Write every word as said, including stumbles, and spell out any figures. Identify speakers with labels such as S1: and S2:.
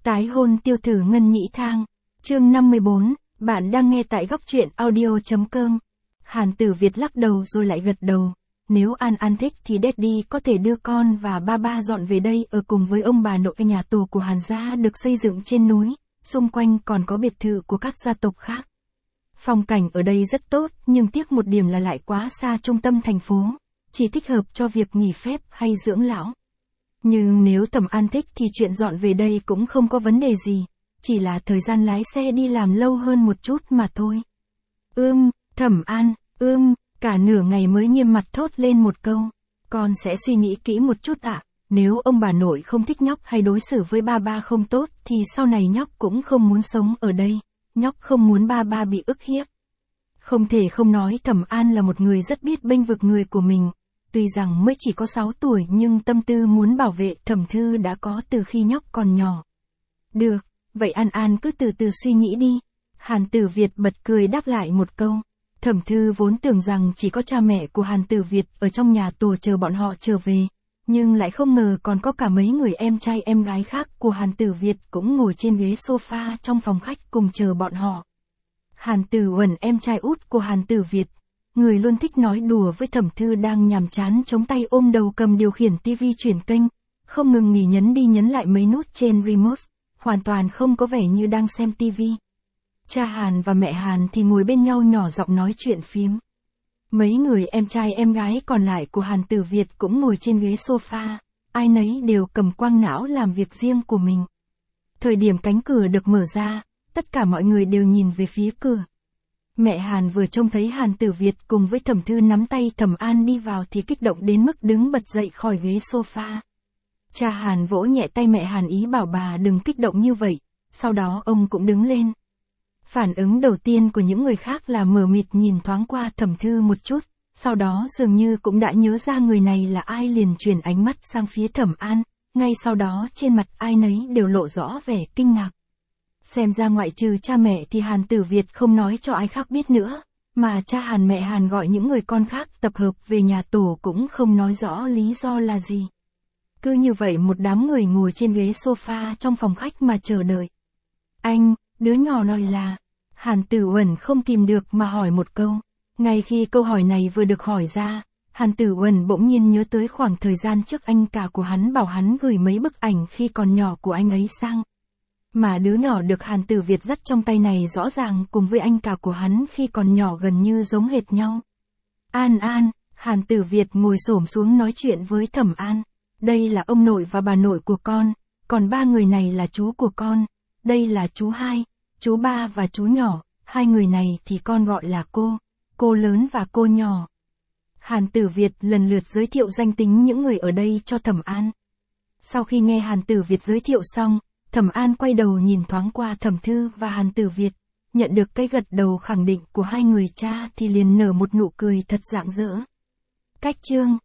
S1: Tái hôn tiêu tử Ngân Nhĩ Thang. Chương năm mươi bốn, bạn đang nghe tại góc truyện audio chấm com. Hàn Tử Việt lắc đầu rồi lại gật đầu. Nếu An An thích thì Daddy có thể đưa con và ba ba dọn về đây ở cùng với ông bà nội. Nhà tù của Hàn gia được xây dựng trên núi, xung quanh còn có biệt thự của các gia tộc khác. Phong cảnh ở đây rất tốt, nhưng tiếc một điểm là lại quá xa trung tâm thành phố, chỉ thích hợp cho việc nghỉ phép hay dưỡng lão. Nhưng nếu Thẩm An thích thì chuyện dọn về đây cũng không có vấn đề gì, chỉ là thời gian lái xe đi làm lâu hơn một chút mà thôi. Ưm, Thẩm An, ưm, cả nửa ngày mới nghiêm mặt thốt lên một câu. Con sẽ suy nghĩ kỹ một chút ạ, nếu ông bà nội không thích nhóc hay đối xử với ba ba không tốt thì sau này nhóc cũng không muốn sống ở đây, nhóc không muốn ba ba bị ức hiếp. Không thể không nói Thẩm An là một người rất biết bênh vực người của mình. Tuy rằng mới chỉ có sáu tuổi nhưng tâm tư muốn bảo vệ Thẩm Thư đã có từ khi nhóc còn nhỏ. Được, vậy An An cứ từ từ suy nghĩ đi. Hàn Tử Việt bật cười đáp lại một câu. Thẩm Thư vốn tưởng rằng chỉ có cha mẹ của Hàn Tử Việt ở trong nhà tù chờ bọn họ trở về, nhưng lại không ngờ còn có cả mấy người em trai em gái khác của Hàn Tử Việt cũng ngồi trên ghế sofa trong phòng khách cùng chờ bọn họ. Hàn Tử Uẩn, em trai út của Hàn Tử Việt, người luôn thích nói đùa với Thẩm Thư đang nhàm chán chống tay ôm đầu cầm điều khiển tivi chuyển kênh, không ngừng nghỉ nhấn đi nhấn lại mấy nút trên remote, hoàn toàn không có vẻ như đang xem tivi. Cha Hàn và mẹ Hàn thì ngồi bên nhau nhỏ giọng nói chuyện phím. Mấy người em trai em gái còn lại của Hàn Tử Việt cũng ngồi trên ghế sofa, ai nấy đều cầm quang não làm việc riêng của mình. Thời điểm cánh cửa được mở ra, tất cả mọi người đều nhìn về phía cửa. Mẹ Hàn vừa trông thấy Hàn Tử Việt cùng với Thẩm Thư nắm tay Thẩm An đi vào thì kích động đến mức đứng bật dậy khỏi ghế sofa. Cha Hàn vỗ nhẹ tay mẹ Hàn ý bảo bà đừng kích động như vậy, sau đó ông cũng đứng lên. Phản ứng đầu tiên của những người khác là mờ mịt nhìn thoáng qua Thẩm Thư một chút, sau đó dường như cũng đã nhớ ra người này là ai liền chuyển ánh mắt sang phía Thẩm An, ngay sau đó trên mặt ai nấy đều lộ rõ vẻ kinh ngạc. Xem ra ngoại trừ cha mẹ thì Hàn Tử Việt không nói cho ai khác biết nữa, mà cha Hàn mẹ Hàn gọi những người con khác tập hợp về nhà tổ cũng không nói rõ lý do là gì. Cứ như vậy một đám người ngồi trên ghế sofa trong phòng khách mà chờ đợi. Anh, đứa nhỏ nói là... Hàn Tử Uẩn không kìm được mà hỏi một câu. Ngay khi câu hỏi này vừa được hỏi ra, Hàn Tử Uẩn bỗng nhiên nhớ tới khoảng thời gian trước anh cả của hắn bảo hắn gửi mấy bức ảnh khi còn nhỏ của anh ấy sang. Mà đứa nhỏ được Hàn Tử Việt dắt trong tay này rõ ràng cùng với anh cả của hắn khi còn nhỏ gần như giống hệt nhau. An An, Hàn Tử Việt ngồi xổm xuống nói chuyện với Thẩm An. Đây là ông nội và bà nội của con, còn ba người này là chú của con. Đây là chú hai, chú ba và chú nhỏ, hai người này thì con gọi là cô, cô lớn và cô nhỏ. Hàn Tử Việt lần lượt giới thiệu danh tính những người ở đây cho Thẩm An. Sau khi nghe Hàn Tử Việt giới thiệu xong, Thẩm An quay đầu nhìn thoáng qua Thẩm Thư và Hàn Tử Việt, nhận được cái gật đầu khẳng định của hai người cha thì liền nở một nụ cười thật rạng rỡ. Cách chương